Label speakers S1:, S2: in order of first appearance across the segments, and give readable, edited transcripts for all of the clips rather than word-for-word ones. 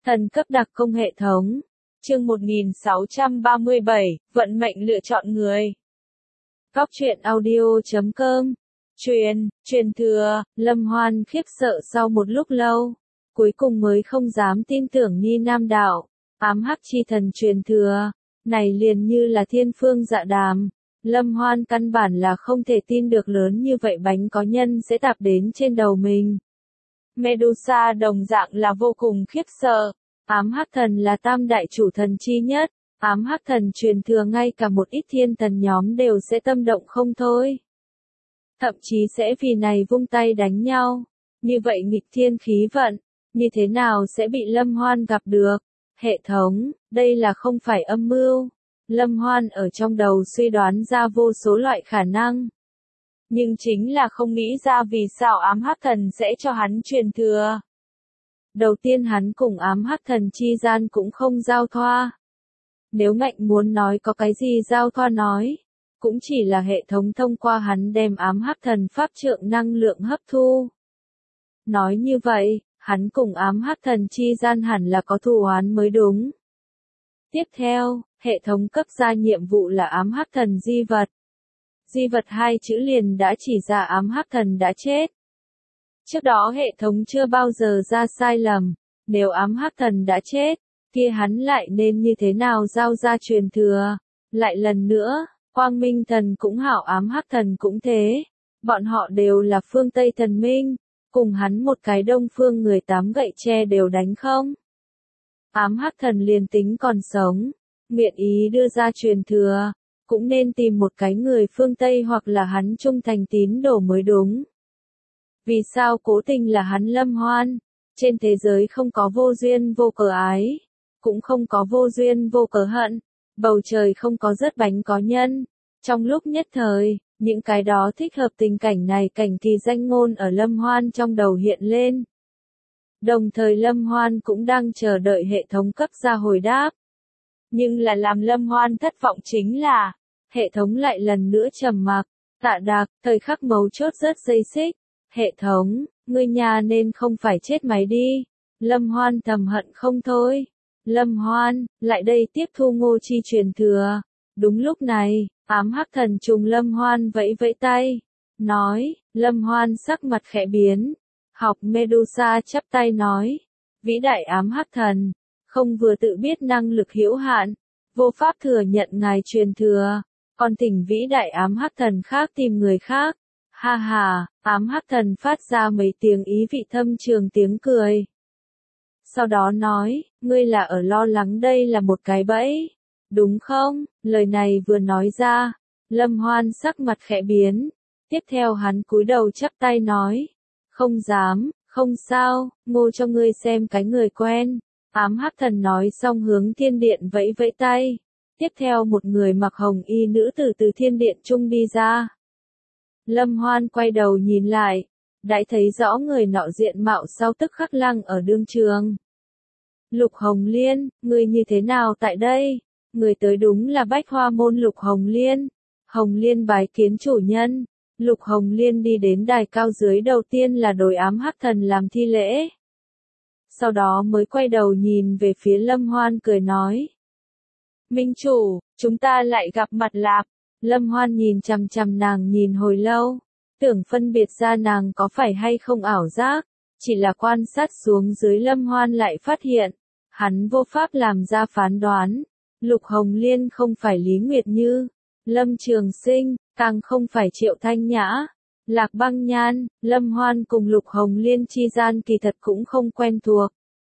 S1: Thần cấp đặc công hệ thống. Chương 1637, vận mệnh lựa chọn người. Góc truyện audio.com. Truyền thừa, Lâm Hoan khiếp sợ sau một lúc lâu, cuối cùng mới không dám tin tưởng Ni Nam đạo, ám hắc chi thần truyền thừa, này liền như là thiên phương dạ đàm. Lâm Hoan căn bản là không thể tin được lớn như vậy bánh có nhân sẽ tạp đến trên đầu mình. Medusa đồng dạng là vô cùng khiếp sợ. Ám hắc thần là tam đại chủ thần chi nhất, ám hắc thần truyền thừa ngay cả một ít thiên thần nhóm đều sẽ tâm động không thôi. Thậm chí sẽ vì này vung tay đánh nhau. Như vậy nghịch thiên khí vận, như thế nào sẽ bị Lâm Hoan gặp được? Hệ thống, đây là không phải âm mưu. Lâm Hoan ở trong đầu suy đoán ra vô số loại khả năng. Nhưng chính là không nghĩ ra vì sao ám hắc thần sẽ cho hắn truyền thừa. Đầu tiên hắn cùng ám hắc thần chi gian cũng không giao thoa. Nếu ngạnh muốn nói có cái gì giao thoa nói, cũng chỉ là hệ thống thông qua hắn đem ám hắc thần pháp trượng năng lượng hấp thu. Nói như vậy, hắn cùng ám hắc thần chi gian hẳn là có thù oán mới đúng. Tiếp theo, hệ thống cấp ra nhiệm vụ là ám hắc thần di vật. Di vật hai chữ liền đã chỉ ra ám hắc thần đã chết. Trước đó hệ thống chưa bao giờ ra sai lầm, nếu ám hắc thần đã chết, kia hắn lại nên như thế nào giao ra truyền thừa. Lại lần nữa, Quang Minh thần cũng hảo ám hắc thần cũng thế, bọn họ đều là phương Tây thần minh, cùng hắn một cái đông phương người tám gậy tre đều đánh không. Ám hắc thần liền tính còn sống, nguyện ý đưa ra truyền thừa, cũng nên tìm một cái người phương Tây hoặc là hắn trung thành tín đồ mới đúng. Vì sao cố tình là hắn Lâm Hoan? Trên thế giới không có vô duyên vô cớ ái, cũng không có vô duyên vô cớ hận, bầu trời không có rớt bánh có nhân. Trong lúc nhất thời, những cái đó thích hợp tình cảnh này cảnh kỳ danh ngôn ở Lâm Hoan trong đầu hiện lên. Đồng thời Lâm Hoan cũng đang chờ đợi hệ thống cấp ra hồi đáp. Nhưng là làm Lâm Hoan thất vọng chính là, hệ thống lại lần nữa trầm mặc, Tạ Đạc, thời khắc mấu chốt rớt dây xích. Hệ thống, ngươi nhà nên không phải chết máy đi. Lâm Hoan thầm hận không thôi. Lâm Hoan, lại đây tiếp thu Ngô Chi truyền thừa. Đúng lúc này, ám hắc thần trùng Lâm Hoan vẫy vẫy tay. Nói, Lâm Hoan sắc mặt khẽ biến. Học Medusa chắp tay nói. Vĩ đại ám hắc thần, không vừa tự biết năng lực hữu hạn, vô pháp thừa nhận ngài truyền thừa. Còn thỉnh vĩ đại ám hắc thần khác tìm người khác. Ha ha, ám hắc thần phát ra mấy tiếng ý vị thâm trường tiếng cười. Sau đó nói, ngươi là ở lo lắng đây là một cái bẫy, đúng không? Lời này vừa nói ra, Lâm Hoan sắc mặt khẽ biến. Tiếp theo hắn cúi đầu chắp tay nói, không dám, không sao, Ngô cho ngươi xem cái người quen. Ám hắc thần nói xong hướng thiên điện vẫy vẫy tay. Tiếp theo một người mặc hồng y nữ tử từ thiên điện trung đi ra. Lâm Hoan quay đầu nhìn lại, đã thấy rõ người nọ diện mạo sau tức khắc lăng ở đương trường. Lục Hồng Liên, người như thế nào tại đây? Người tới đúng là Bách Hoa môn Lục Hồng Liên. Hồng Liên bái kiến chủ nhân. Lục Hồng Liên đi đến đài cao dưới đầu tiên là đối ám hắc thần làm thi lễ. Sau đó mới quay đầu nhìn về phía Lâm Hoan cười nói. Minh chủ, chúng ta lại gặp mặt lạp. Lâm Hoan nhìn chằm chằm nàng nhìn hồi lâu, tưởng phân biệt ra nàng có phải hay không ảo giác, chỉ là quan sát xuống dưới Lâm Hoan lại phát hiện, hắn vô pháp làm ra phán đoán. Lục Hồng Liên không phải Lý Nguyệt Như, Lâm Trường Sinh, càng không phải Triệu Thanh Nhã, Lạc Băng Nhan. Lâm Hoan cùng Lục Hồng Liên chi gian kỳ thật cũng không quen thuộc.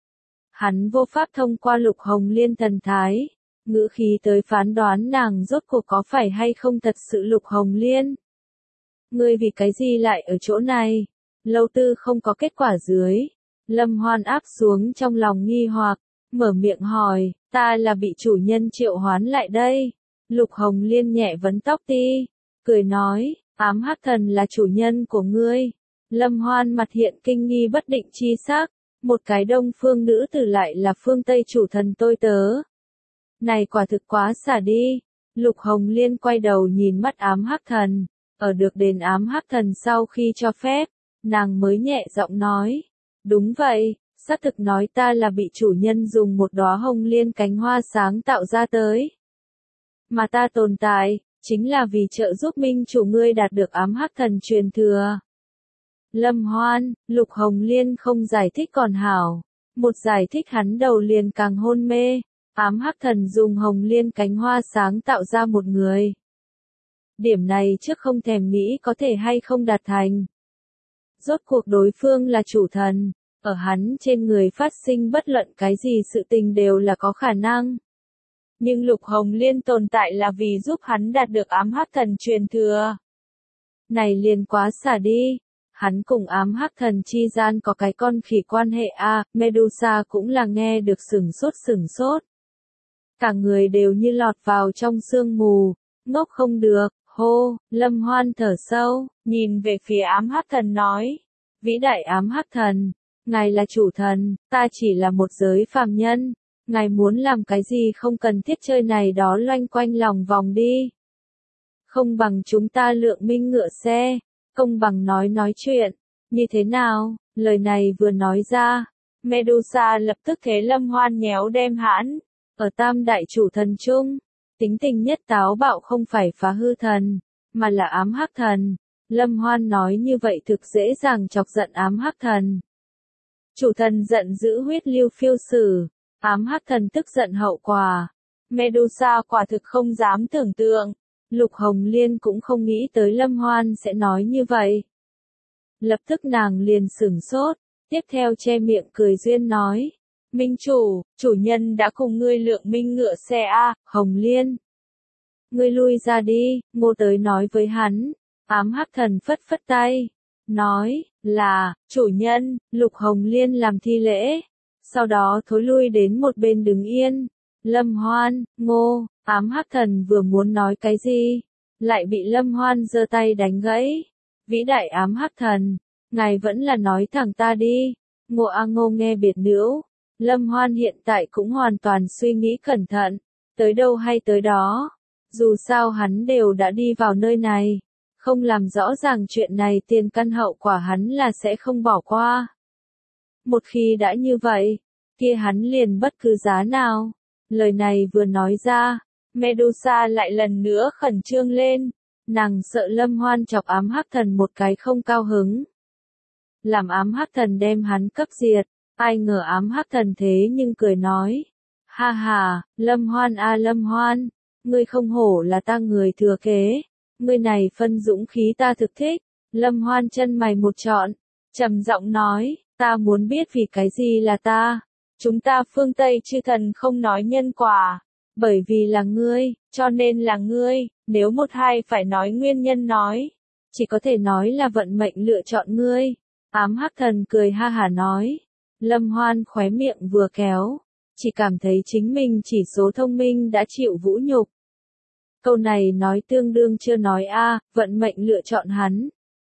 S1: Hắn vô pháp thông qua Lục Hồng Liên thần thái, ngữ khí tới phán đoán nàng rốt cuộc có phải hay không thật sự Lục Hồng Liên. Ngươi vì cái gì lại ở chỗ này? Lâu tư không có kết quả dưới. Lâm Hoan áp xuống trong lòng nghi hoặc, mở miệng hỏi, ta là bị chủ nhân triệu hoán lại đây. Lục Hồng Liên nhẹ vấn tóc ti, cười nói, ám hắc thần là chủ nhân của ngươi. Lâm Hoan mặt hiện kinh nghi bất định chi sắc, một cái đông phương nữ tử lại là phương Tây chủ thần tôi tớ. Này quả thực quá xả đi. Lục Hồng Liên quay đầu nhìn mắt ám hắc thần, ở được đền ám hắc thần sau khi cho phép, nàng mới nhẹ giọng nói, đúng vậy, Xác thực nói ta là bị chủ nhân dùng một đóa hồng liên cánh hoa sáng tạo ra tới. Mà ta tồn tại, chính là vì trợ giúp minh chủ ngươi đạt được ám hắc thần truyền thừa. Lâm Hoan, Lục Hồng Liên không giải thích còn hảo. Một giải thích hắn đầu liền càng hôn mê. Ám hắc thần dùng hồng liên cánh hoa sáng tạo ra một người. Điểm này trước không thèm nghĩ có thể hay không đạt thành. Rốt cuộc đối phương là chủ thần, ở hắn trên người phát sinh bất luận cái gì sự tình đều là có khả năng. Nhưng Lục Hồng Liên tồn tại là vì giúp hắn đạt được ám hắc thần truyền thừa. Này liền quá xả đi. Hắn cùng ám hắc thần chi gian có cái con khỉ quan hệ a, Medusa cũng là nghe được sửng sốt. Cả người đều như lọt vào trong sương mù, ngốc không được, hô, Lâm Hoan thở sâu, nhìn về phía ám hắc thần nói. Vĩ đại ám hắc thần, ngài là chủ thần, ta chỉ là một giới phàm nhân, ngài muốn làm cái gì không cần thiết chơi này đó loanh quanh lòng vòng đi. Không bằng chúng ta lượng minh ngựa xe, công bằng nói chuyện, như thế nào, lời này vừa nói ra, Medusa lập tức thế Lâm Hoan nhéo đem hãn, ở tam đại chủ thần chung, tính tình nhất táo bạo không phải phá hư thần, mà là ám hắc thần. Lâm Hoan nói như vậy thực dễ dàng chọc giận ám hắc thần. Chủ thần giận dữ huyết lưu phiêu sử, ám hắc thần tức giận hậu quả. Medusa quả thực không dám tưởng tượng, Lục Hồng Liên cũng không nghĩ tới Lâm Hoan sẽ nói như vậy. Lập tức nàng liền sửng sốt, tiếp theo che miệng cười duyên nói. Minh chủ nhân đã cùng ngươi lượng minh ngựa xe a, Hồng Liên. Ngươi lui ra đi, Ngô tới nói với hắn. Ám hắc thần phất phất tay, nói, là, chủ nhân, Lục Hồng Liên làm thi lễ, sau đó thối lui đến một bên đứng yên. Lâm Hoan, Ngô, ám hắc thần vừa muốn nói cái gì, lại bị Lâm Hoan giơ tay đánh gãy. Vĩ đại ám hắc thần, ngài vẫn là nói thẳng ta đi. Ngô a Ngô nghe biệt nữ, Lâm Hoan hiện tại cũng hoàn toàn suy nghĩ cẩn thận, tới đâu hay tới đó, dù sao hắn đều đã đi vào nơi này. Không làm rõ ràng chuyện này tiền căn hậu quả hắn là sẽ không bỏ qua. Một khi đã như vậy, kia hắn liền bất cứ giá nào. Lời này vừa nói ra, Medusa lại lần nữa khẩn trương lên, nàng sợ Lâm Hoan chọc ám hắc thần một cái không cao hứng. Làm ám hắc thần đem hắn cấp diệt, ai ngờ ám hắc thần thế nhưng cười nói. Ha ha, Lâm Hoan a Lâm Hoan, ngươi không hổ là ta người thừa kế. Ngươi này phân dũng khí ta thực thích. Lâm Hoan chân mày một trọn, trầm giọng nói, ta muốn biết vì cái gì là ta. Chúng ta phương Tây chư thần không nói nhân quả, bởi vì là ngươi, cho nên là ngươi, nếu một hai phải nói nguyên nhân nói, chỉ có thể nói là vận mệnh lựa chọn ngươi. Ám hắc thần cười ha hả nói, Lâm Hoan khóe miệng vừa kéo, chỉ cảm thấy chính mình chỉ số thông minh đã chịu vũ nhục. Câu này nói tương đương chưa nói a, vận mệnh lựa chọn hắn.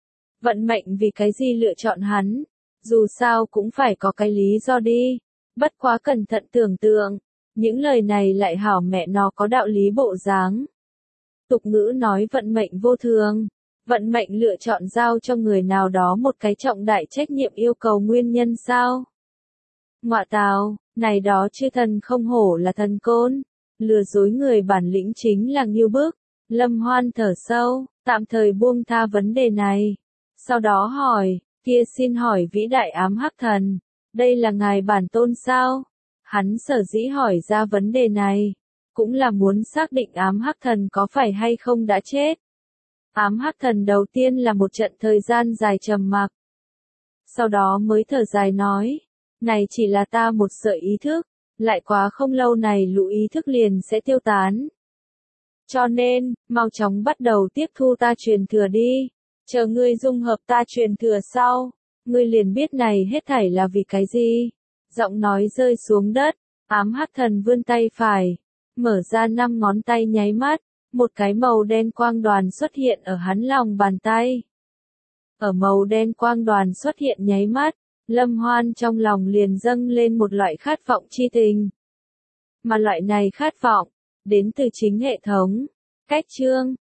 S1: Vận mệnh vì cái gì lựa chọn hắn? Dù sao cũng phải có cái lý do đi. Bất quá cẩn thận tưởng tượng, những lời này lại hảo mẹ nó có đạo lý bộ dáng. Tục ngữ nói vận mệnh vô thường, vận mệnh lựa chọn giao cho người nào đó một cái trọng đại trách nhiệm yêu cầu nguyên nhân sao? Ngọa tào, này đó chư thần không hổ là thần côn. Lừa dối người bản lĩnh chính là nghiêu bức. Lâm Hoan thở sâu, tạm thời buông tha vấn đề này. Sau đó hỏi, kia xin hỏi vĩ đại ám hắc thần, đây là ngài bản tôn sao? Hắn sở dĩ hỏi ra vấn đề này, cũng là muốn xác định ám hắc thần có phải hay không đã chết. Ám hắc thần đầu tiên là một trận thời gian dài trầm mặc. Sau đó mới thở dài nói, này chỉ là ta một sợi ý thức. Lại quá không lâu này lũ ý thức liền sẽ tiêu tán. Cho nên, mau chóng bắt đầu tiếp thu ta truyền thừa đi. Chờ ngươi dung hợp ta truyền thừa sau, ngươi liền biết này hết thảy là vì cái gì. Giọng nói rơi xuống đất, ám hắc thần vươn tay phải, mở ra 5 ngón tay nháy mắt, một cái màu đen quang đoàn xuất hiện ở hắn lòng bàn tay. Ở màu đen quang đoàn xuất hiện nháy mắt, Lâm Hoan trong lòng liền dâng lên một loại khát vọng chi tình. Mà loại này khát vọng, đến từ chính hệ thống. Cách chương